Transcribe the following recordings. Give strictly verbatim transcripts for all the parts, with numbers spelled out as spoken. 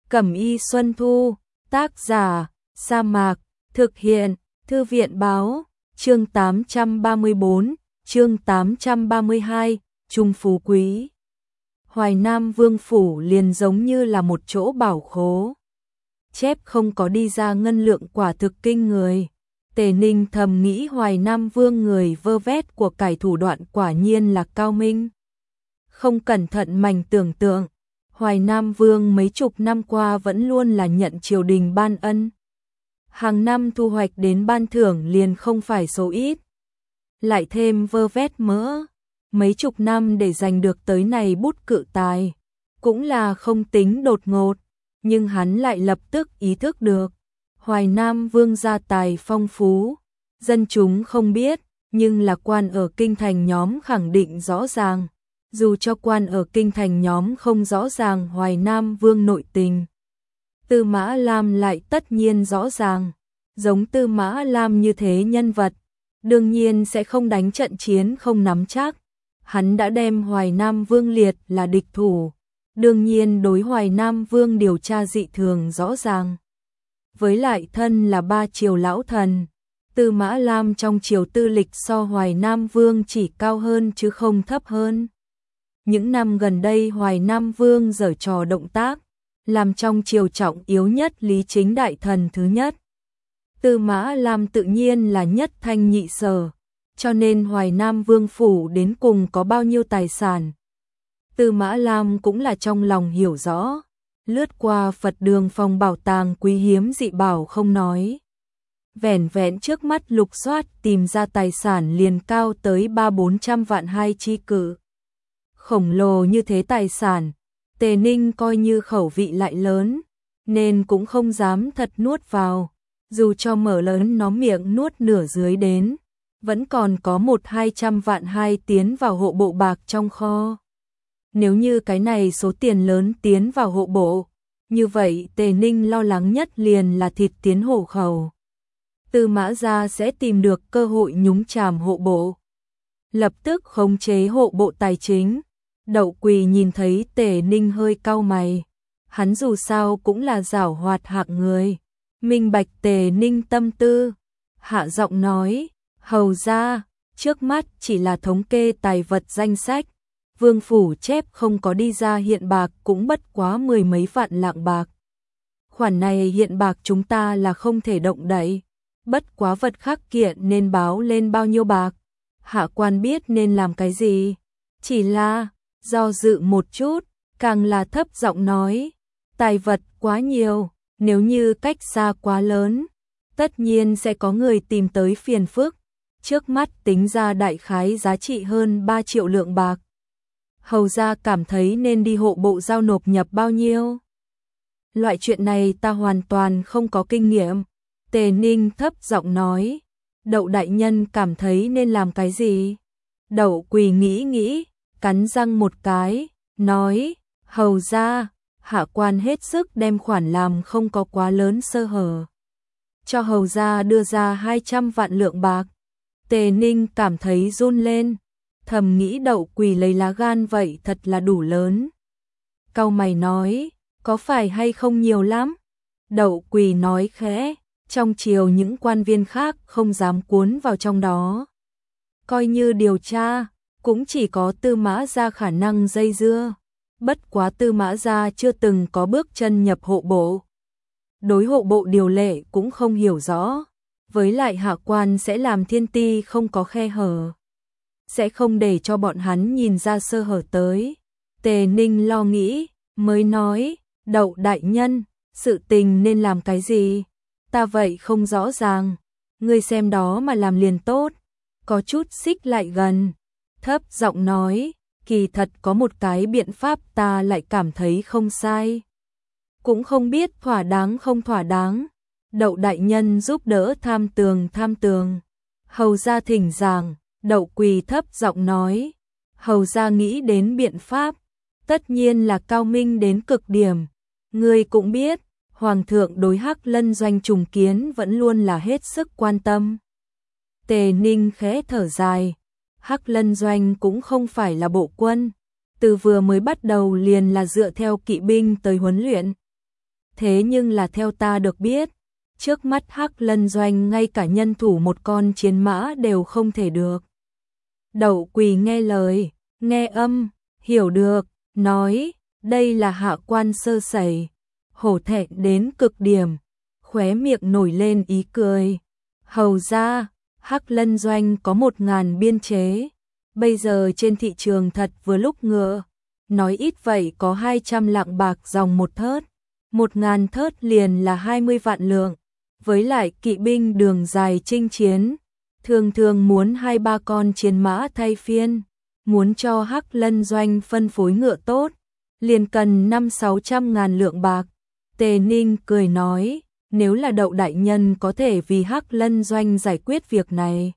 Cẩm y Xuân Thu, tác giả, Sa Mạc, thực hiện, Thư viện báo, chương tám trăm ba mươi bốn, chương tám trăm ba mươi hai, Trung Phú Quý. Hoài Nam Vương Phủ liền giống như là một chỗ bảo khố. Chép không có đi ra ngân lượng quả thực kinh người. Tề Ninh thầm nghĩ Hoài Nam Vương người vơ vét của cải thủ đoạn quả nhiên là cao minh. Không cẩn thận mành tưởng tượng, Hoài Nam Vương mấy chục năm qua vẫn luôn là nhận triều đình ban ân. Hàng năm thu hoạch đến ban thưởng liền không phải số ít. Lại thêm vơ vét mỡ, mấy chục năm để giành được tới này bút cự tài, cũng là không tính đột ngột, nhưng hắn lại lập tức ý thức được. Hoài Nam Vương gia tài phong phú, dân chúng không biết, nhưng là quan ở kinh thành nhóm khẳng định rõ ràng. Dù cho quan ở kinh thành nhóm không rõ ràng Hoài Nam Vương nội tình, Tư Mã Lam lại tất nhiên rõ ràng. Giống Tư Mã Lam như thế nhân vật, đương nhiên sẽ không đánh trận chiến không nắm chắc. Hắn đã đem Hoài Nam Vương liệt là địch thủ, đương nhiên đối Hoài Nam Vương điều tra dị thường rõ ràng. Với lại thân là ba triều lão thần, Tư Mã Lam trong triều tư lịch so Hoài Nam Vương chỉ cao hơn chứ không thấp hơn. Những năm gần đây Hoài Nam Vương giở trò động tác, làm trong triều trọng yếu nhất lý chính đại thần thứ nhất. Tư Mã Lam tự nhiên là nhất thanh nhị sở, cho nên Hoài Nam Vương Phủ đến cùng có bao nhiêu tài sản. Tư Mã Lam cũng là trong lòng hiểu rõ, lướt qua Phật đường phòng bảo tàng quý hiếm dị bảo không nói. Vẻn vẹn trước mắt lục soát tìm ra tài sản liền cao tới ba bốn trăm vạn hai chi cự. Khổng lồ như thế tài sản, Tề Ninh coi như khẩu vị lại lớn, nên cũng không dám thật nuốt vào. Dù cho mở lớn nó miệng nuốt nửa dưới đến, vẫn còn có một hai trăm vạn hai tiến vào hộ bộ bạc trong kho. Nếu như cái này số tiền lớn tiến vào hộ bộ, như vậy Tề Ninh lo lắng nhất liền là thịt tiến hộ khẩu. Tư Mã gia sẽ tìm được cơ hội nhúng chàm hộ bộ, lập tức khống chế hộ bộ tài chính. Đậu Quỳ nhìn thấy Tề Ninh hơi cau mày, hắn dù sao cũng là giảo hoạt hạng người, minh bạch Tề Ninh tâm tư, hạ giọng nói, hầu ra, trước mắt chỉ là thống kê tài vật danh sách, Vương Phủ chép không có đi ra hiện bạc cũng bất quá mười mấy vạn lạng bạc. Khoản này hiện bạc chúng ta là không thể động đậy, bất quá vật khắc kiện nên báo lên bao nhiêu bạc, hạ quan biết nên làm cái gì, chỉ là do dự một chút, càng là thấp giọng nói, tài vật quá nhiều, nếu như cách xa quá lớn, tất nhiên sẽ có người tìm tới phiền phức. Trước mắt tính ra đại khái giá trị hơn ba triệu lượng bạc. Hầu ra cảm thấy nên đi hộ bộ giao nộp nhập bao nhiêu? Loại chuyện này ta hoàn toàn không có kinh nghiệm. Tề Ninh thấp giọng nói, Đậu đại nhân cảm thấy nên làm cái gì? Đậu Quỳ nghĩ nghĩ, cắn răng một cái, nói, hầu ra, hạ quan hết sức đem khoản làm không có quá lớn sơ hở. Cho hầu ra đưa ra hai trăm vạn lượng bạc. Tề Ninh cảm thấy run lên, thầm nghĩ Đậu Quỳ lấy lá gan vậy thật là đủ lớn. Cau mày nói, có phải hay không nhiều lắm? Đậu Quỳ nói khẽ, trong triều những quan viên khác không dám cuốn vào trong đó. Coi như điều tra, cũng chỉ có Tư Mã gia khả năng dây dưa. Bất quá Tư Mã gia chưa từng có bước chân nhập hộ bộ. Đối hộ bộ điều lệ cũng không hiểu rõ. Với lại hạ quan sẽ làm thiên ti không có khe hở, sẽ không để cho bọn hắn nhìn ra sơ hở tới. Tề Ninh lo nghĩ, mới nói, Đậu đại nhân, sự tình nên làm cái gì? Ta vậy không rõ ràng, ngươi xem đó mà làm liền tốt. Có chút xích lại gần, thấp giọng nói, kỳ thật có một cái biện pháp ta lại cảm thấy không sai. Cũng không biết thỏa đáng không thỏa đáng. Đậu đại nhân giúp đỡ tham tường tham tường. Hầu ra thỉnh giảng, Đậu Quỳ thấp giọng nói. Hầu ra nghĩ đến biện pháp, tất nhiên là cao minh đến cực điểm. Ngươi cũng biết, Hoàng thượng đối Hắc Lân doanh trùng kiến vẫn luôn là hết sức quan tâm. Tề Ninh khẽ thở dài, Hắc Lân doanh cũng không phải là bộ quân, từ vừa mới bắt đầu liền là dựa theo kỵ binh tới huấn luyện. Thế nhưng là theo ta được biết, trước mắt Hắc Lân Doanh ngay cả nhân thủ một con chiến mã đều không thể được. Đậu Quỳ nghe lời, nghe âm, hiểu được, nói, đây là hạ quan sơ sẩy, hổ thẹn đến cực điểm, khóe miệng nổi lên ý cười. Hầu ra, Hắc Lân Doanh có một ngàn biên chế, bây giờ trên thị trường thật vừa lúc ngựa, nói ít vậy có hai trăm lạng bạc dòng một thớt, một ngàn thớt liền là hai mươi vạn lượng, với lại kỵ binh đường dài chinh chiến, thường thường muốn hai ba con chiến mã thay phiên, muốn cho Hắc Lân Doanh phân phối ngựa tốt, liền cần năm sáu trăm ngàn lượng bạc. Tề Ninh cười nói, nếu là Đậu đại nhân có thể vì Hắc Lân Doanh giải quyết việc này,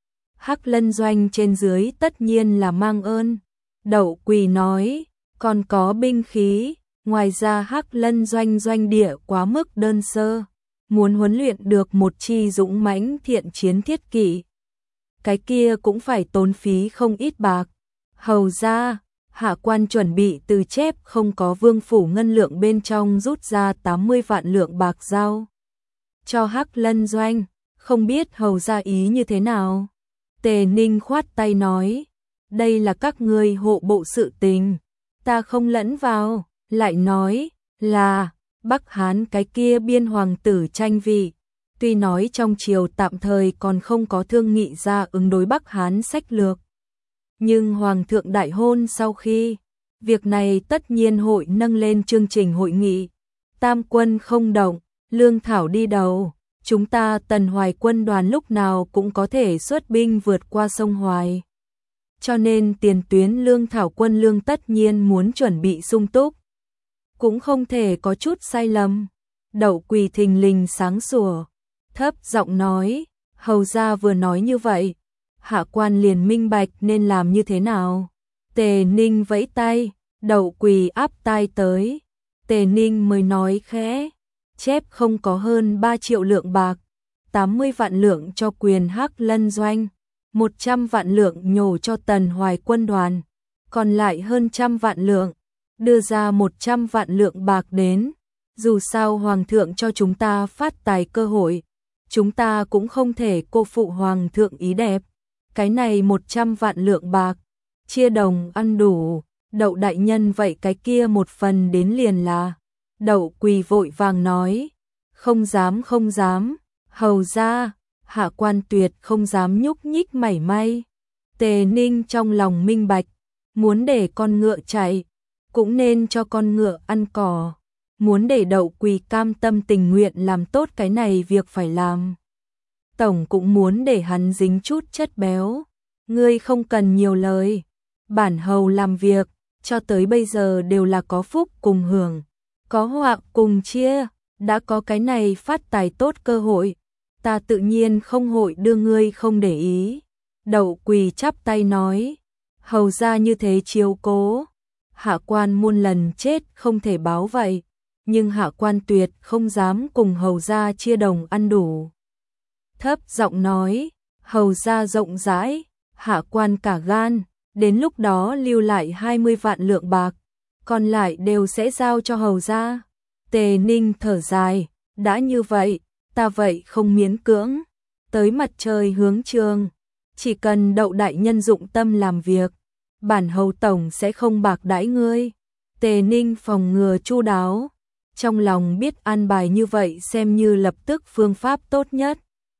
Hắc Lân Doanh trên dưới tất nhiên là mang ơn. Đậu Quỳ nói, còn có binh khí, ngoài ra Hắc Lân Doanh doanh địa quá mức đơn sơ, muốn huấn luyện được một chi dũng mãnh thiện chiến thiết kỵ, cái kia cũng phải tốn phí không ít bạc. Hầu ra, hạ quan chuẩn bị từ chép không có vương phủ ngân lượng bên trong rút ra tám mươi vạn lượng bạc giao cho Hắc Lân Doanh, không biết hầu ra ý như thế nào. Tề Ninh khoát tay nói, đây là các ngươi hộ bộ sự tình, ta không lẫn vào, lại nói là Bắc Hán cái kia biên hoàng tử tranh vị, tuy nói trong triều tạm thời còn không có thương nghị ra ứng đối Bắc Hán sách lược, nhưng hoàng thượng đại hôn sau khi, việc này tất nhiên hội nâng lên chương trình hội nghị. Tam quân không động, lương thảo đi đầu, chúng ta Tần Hoài quân đoàn lúc nào cũng có thể xuất binh vượt qua sông Hoài. Cho nên tiền tuyến lương thảo quân lương tất nhiên muốn chuẩn bị sung túc, cũng không thể có chút sai lầm. Đậu Quỳ thình lình sáng sủa, thấp giọng nói, hầu ra vừa nói như vậy, hạ quan liền minh bạch nên làm như thế nào. Tề Ninh vẫy tay, Đậu Quỳ áp tai tới, Tề Ninh mới nói khẽ, chép không có hơn ba triệu lượng bạc, tám mươi vạn lượng cho quyền Hắc Lân Doanh, một trăm vạn lượng nhổ cho Tần Hoài quân đoàn, còn lại hơn trăm vạn lượng, đưa ra một trăm vạn lượng bạc đến, dù sao hoàng thượng cho chúng ta phát tài cơ hội, chúng ta cũng không thể cô phụ hoàng thượng ý đẹp. Cái này một trăm vạn lượng bạc, chia đồng ăn đủ, Đậu đại nhân vậy cái kia một phần đến liền là. Đậu Quỳ vội vàng nói, không dám không dám, hầu ra, hạ quan tuyệt không dám nhúc nhích mảy may. Tề Ninh trong lòng minh bạch, muốn để con ngựa chạy, cũng nên cho con ngựa ăn cỏ, muốn để Đậu Quỳ cam tâm tình nguyện làm tốt cái này việc phải làm. Tổng cũng muốn để hắn dính chút chất béo, ngươi không cần nhiều lời, bản hầu làm việc, cho tới bây giờ đều là có phúc cùng hưởng, có họa cùng chia, đã có cái này phát tài tốt cơ hội, ta tự nhiên không hội đưa ngươi không để ý. Đậu Quỳ chắp tay nói, hầu ra như thế chiếu cố, hạ quan muôn lần chết không thể báo vậy, nhưng hạ quan tuyệt không dám cùng hầu ra chia đồng ăn đủ. Thấp giọng nói, hầu ra rộng rãi, hạ quan cả gan, đến lúc đó lưu lại hai mươi vạn lượng bạc, còn lại đều sẽ giao cho hầu ra. Tề Ninh thở dài, đã như vậy, ta vậy không miễn cưỡng, tới mặt trời hướng trường, chỉ cần Đậu đại nhân dụng tâm làm việc, bản hầu tổng sẽ không bạc đãi ngươi. Tề Ninh phòng ngừa chu đáo, trong lòng biết an bài như vậy xem như lập tức phương pháp tốt nhất.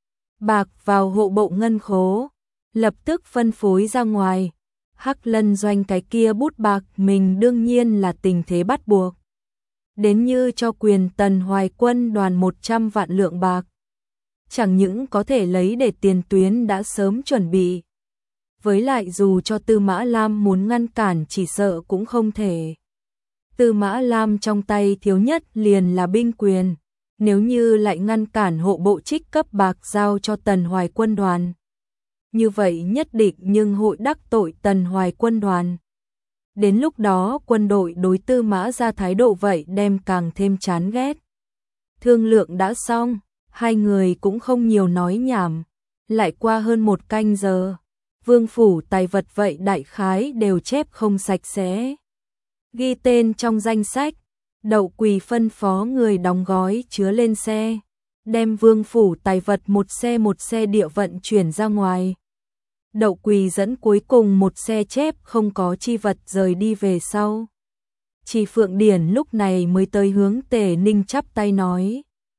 Bạc vào hộ bộ ngân khố, lập tức phân phối ra ngoài. Hắc Lân Doanh cái kia bút bạc mình đương nhiên là tình thế bắt buộc. Đến như cho quyền Tần Hoài quân đoàn một trăm vạn lượng bạc. Chẳng những có thể lấy để tiền tuyến đã sớm chuẩn bị. Với lại dù cho Tư Mã Lam muốn ngăn cản chỉ sợ cũng không thể. Tư Mã Lam trong tay thiếu nhất liền là binh quyền. Nếu như lại ngăn cản hộ bộ trích cấp bạc giao cho Tần Hoài quân đoàn, như vậy nhất định nhưng hội đắc tội Tần Hoài quân đoàn. Đến lúc đó quân đội đối Tư Mã ra thái độ vậy đem càng thêm chán ghét. Thương lượng đã xong, hai người cũng không nhiều nói nhảm. Lại qua hơn một canh giờ, vương phủ tài vật vậy đại khái đều chép không sạch sẽ. Ghi tên trong danh sách, Đậu Quỳ phân phó người đóng gói chứa lên xe, đem vương phủ tài vật một xe một xe địa vận chuyển ra ngoài. Đậu Quỳ dẫn cuối cùng một xe chép không có chi vật rời đi về sau. Chỉ Phượng Điển lúc này mới tới hướng Tề Ninh chắp tay nói.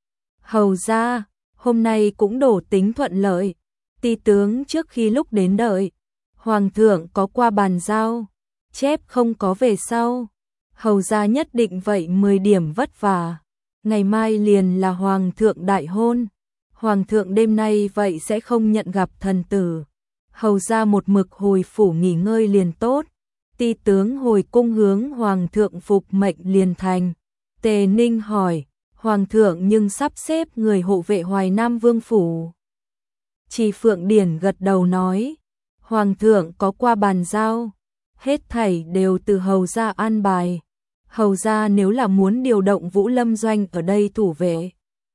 Hầu ra, hôm nay cũng đổ tính thuận lợi. Ti tướng trước khi lúc đến đợi, Hoàng thượng có qua bàn giao, chép không có về sau. Hầu ra nhất định vậy mười điểm vất vả. Ngày mai liền là Hoàng thượng đại hôn. Hoàng thượng đêm nay vậy sẽ không nhận gặp thần tử. Hầu ra một mực hồi phủ nghỉ ngơi liền tốt. Ti tướng hồi cung hướng Hoàng thượng phục mệnh liền thành. Tề Ninh hỏi, Hoàng thượng nhưng sắp xếp người hộ vệ Hoài Nam Vương phủ. Chỉ Phượng Điển gật đầu nói, Hoàng thượng có qua bàn giao, hết thảy đều từ hầu gia an bài. Hầu gia nếu là muốn điều động Vũ Lâm doanh ở đây thủ vệ,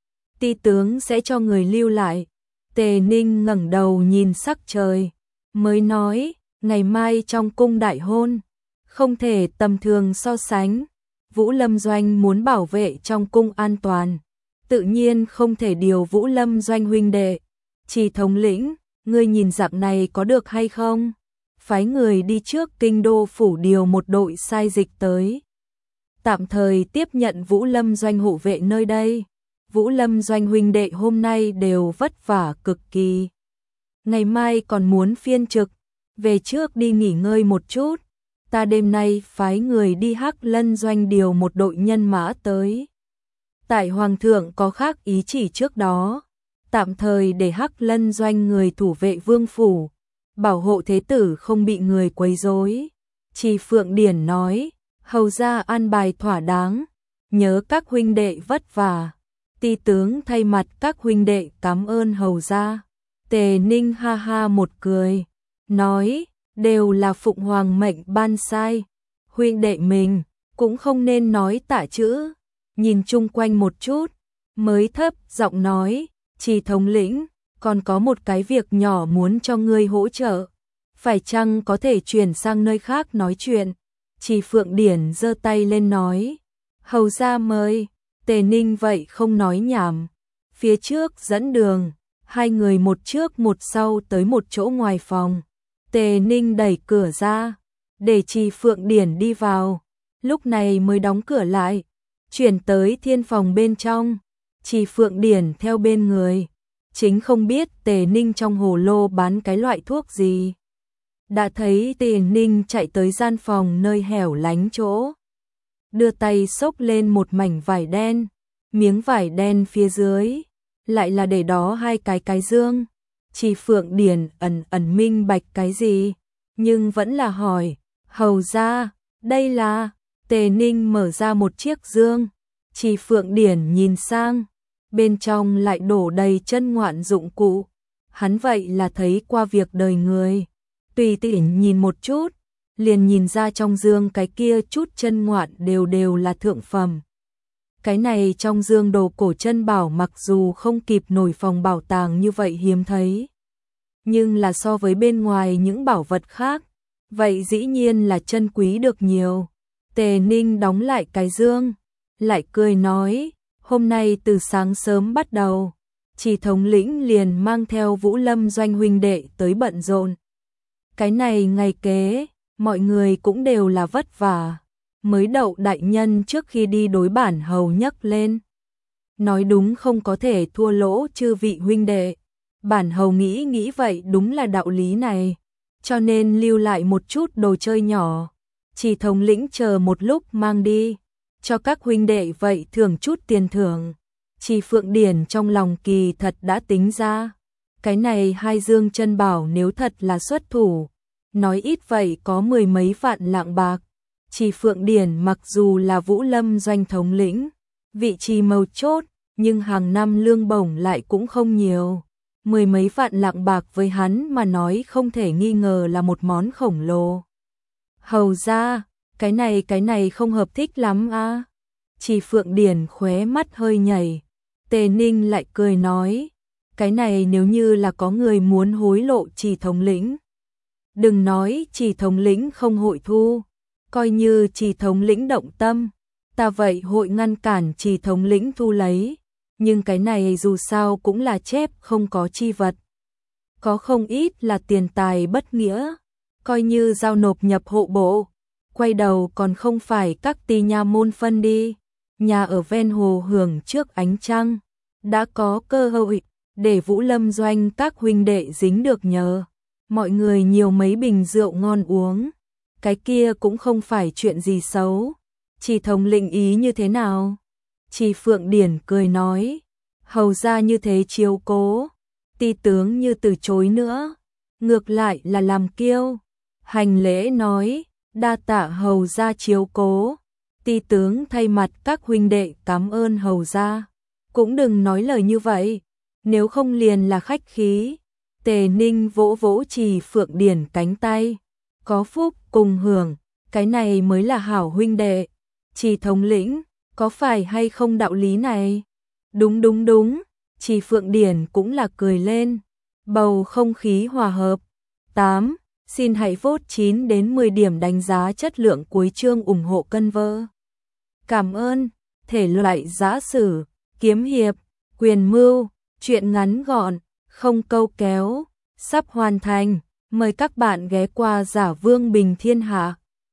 Ti tướng sẽ cho người lưu lại. Tề Ninh ngẩng đầu nhìn sắc trời, mới nói, ngày mai trong cung đại hôn, không thể tầm thường so sánh. Vũ Lâm doanh muốn bảo vệ trong cung an toàn, tự nhiên không thể điều Vũ Lâm doanh huynh đệ. Chỉ thống lĩnh, ngươi nhìn dạng này có được hay không? Phái người đi trước kinh đô phủ điều một đội sai dịch tới, tạm thời tiếp nhận Vũ Lâm doanh hộ vệ nơi đây. Vũ Lâm doanh huynh đệ hôm nay đều vất vả cực kỳ, ngày mai còn muốn phiên trực, về trước đi nghỉ ngơi một chút. Ta đêm nay phái người đi Hắc Lân doanh điều một đội nhân mã tới. Tại Hoàng thượng có khác ý chỉ trước đó, tạm thời để Hắc Lân doanh người thủ vệ vương phủ, bảo hộ thế tử không bị người quấy rối. Chỉ Phượng Điển nói, hầu ra an bài thỏa đáng, nhớ các huynh đệ vất vả. Ti tướng thay mặt các huynh đệ cảm ơn hầu ra. Tề Ninh ha ha một cười, nói, đều là Phụng Hoàng mệnh ban sai, huynh đệ mình cũng không nên nói tả chữ. Nhìn chung quanh một chút, mới thấp giọng nói, Chỉ thống lĩnh, còn có một cái việc nhỏ muốn cho ngươi hỗ trợ, phải chăng có thể chuyển sang nơi khác nói chuyện? Chỉ Phượng Điển giơ tay lên nói, hầu ra mời. Tề Ninh vậy không nói nhảm, phía trước dẫn đường, hai người một trước một sau tới một chỗ ngoài phòng. Tề Ninh đẩy cửa ra, để Chỉ Phượng Điển đi vào, lúc này mới đóng cửa lại, chuyển tới thiên phòng bên trong. Chỉ Phượng Điển theo bên người, chính không biết Tề Ninh trong hồ lô bán cái loại thuốc gì. Đã thấy Tề Ninh chạy tới gian phòng nơi hẻo lánh chỗ, đưa tay xốc lên một mảnh vải đen, miếng vải đen phía dưới lại là để đó hai cái cái dương. Chỉ Phượng Điển ẩn ẩn minh bạch cái gì, nhưng vẫn là hỏi, hầu ra, đây là? Tề Ninh mở ra một chiếc dương, Chỉ Phượng Điển nhìn sang, bên trong lại đổ đầy chân ngoạn dụng cụ. Hắn vậy là thấy qua việc đời người, tùy tiện nhìn một chút, liền nhìn ra trong dương cái kia chút chân ngoạn đều đều là thượng phẩm. Cái này trong dương đồ cổ chân bảo mặc dù không kịp nổi phòng bảo tàng như vậy hiếm thấy, nhưng là so với bên ngoài những bảo vật khác, vậy dĩ nhiên là chân quý được nhiều. Tề Ninh đóng lại cái dương, lại cười nói, hôm nay từ sáng sớm bắt đầu, Chỉ thống lĩnh liền mang theo Vũ Lâm doanh huynh đệ tới bận rộn. Cái này ngày kế, mọi người cũng đều là vất vả. Mới Đậu đại nhân trước khi đi đối bản hầu nhắc lên, nói đúng không có thể thua lỗ chư vị huynh đệ. Bản hầu nghĩ nghĩ vậy đúng là đạo lý này, cho nên lưu lại một chút đồ chơi nhỏ, Chỉ thống lĩnh chờ một lúc mang đi, cho các huynh đệ vậy thưởng chút tiền thưởng. Chỉ Phượng Điển trong lòng kỳ thật đã tính ra, cái này hai dương chân bảo nếu thật là xuất thủ, nói ít vậy có mười mấy vạn lạng bạc. Chỉ Phượng Điển mặc dù là Vũ Lâm doanh thống lĩnh, vị trí mấu chốt, nhưng hàng năm lương bổng lại cũng không nhiều. Mười mấy vạn lạng bạc với hắn mà nói không thể nghi ngờ là một món khổng lồ. Hầu ra, cái này cái này không hợp thích lắm a. Chỉ Phượng Điển khóe mắt hơi nhảy. Tề Ninh lại cười nói, cái này nếu như là có người muốn hối lộ Chỉ thống lĩnh, đừng nói Chỉ thống lĩnh không hội thu, coi như Chỉ thống lĩnh động tâm, ta vậy hội ngăn cản Trì thống lĩnh thu lấy, nhưng cái này dù sao cũng là chép không có chi vật. Có không ít là tiền tài bất nghĩa, coi như giao nộp nhập hộ bộ, quay đầu còn không phải các tỳ nhà môn phân đi, nhà ở ven hồ hưởng trước ánh trăng, đã có cơ hội để Vũ Lâm doanh các huynh đệ dính được nhờ, mọi người nhiều mấy bình rượu ngon uống, cái kia cũng không phải chuyện gì xấu. Trì thống lĩnh ý như thế nào? Trì Phượng Điển cười nói, hầu ra như thế chiếu cố, ti tướng như từ chối nữa, ngược lại là làm kiêu. Hành lễ nói, đa tạ hầu ra chiếu cố, ti tướng thay mặt các huynh đệ cảm ơn hầu ra. Cũng đừng nói lời như vậy, nếu không liền là khách khí. Tề Ninh vỗ vỗ Trì Phượng Điển cánh tay, có phúc cùng hưởng, cái này mới là hảo huynh đệ. Trì thống lĩnh, có phải hay không đạo lý này? Đúng đúng đúng, Trì Phượng Điển cũng là cười lên, bầu không khí hòa hợp. tám. Xin hãy vote chín đến mười điểm đánh giá chất lượng cuối chương ủng hộ cân vơ. Cảm ơn. Thể loại giã sử, kiếm hiệp, quyền mưu, truyện ngắn gọn, không câu kéo, sắp hoàn thành. Mời các bạn ghé qua Giả Vương Bình Thiên Hạ.